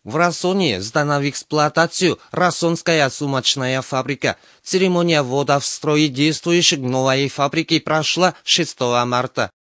В Рассоне сдана в эксплуатацию Рассонская сумочная фабрика. Церемония ввода в строй действующей новой фабрики прошла 6 марта.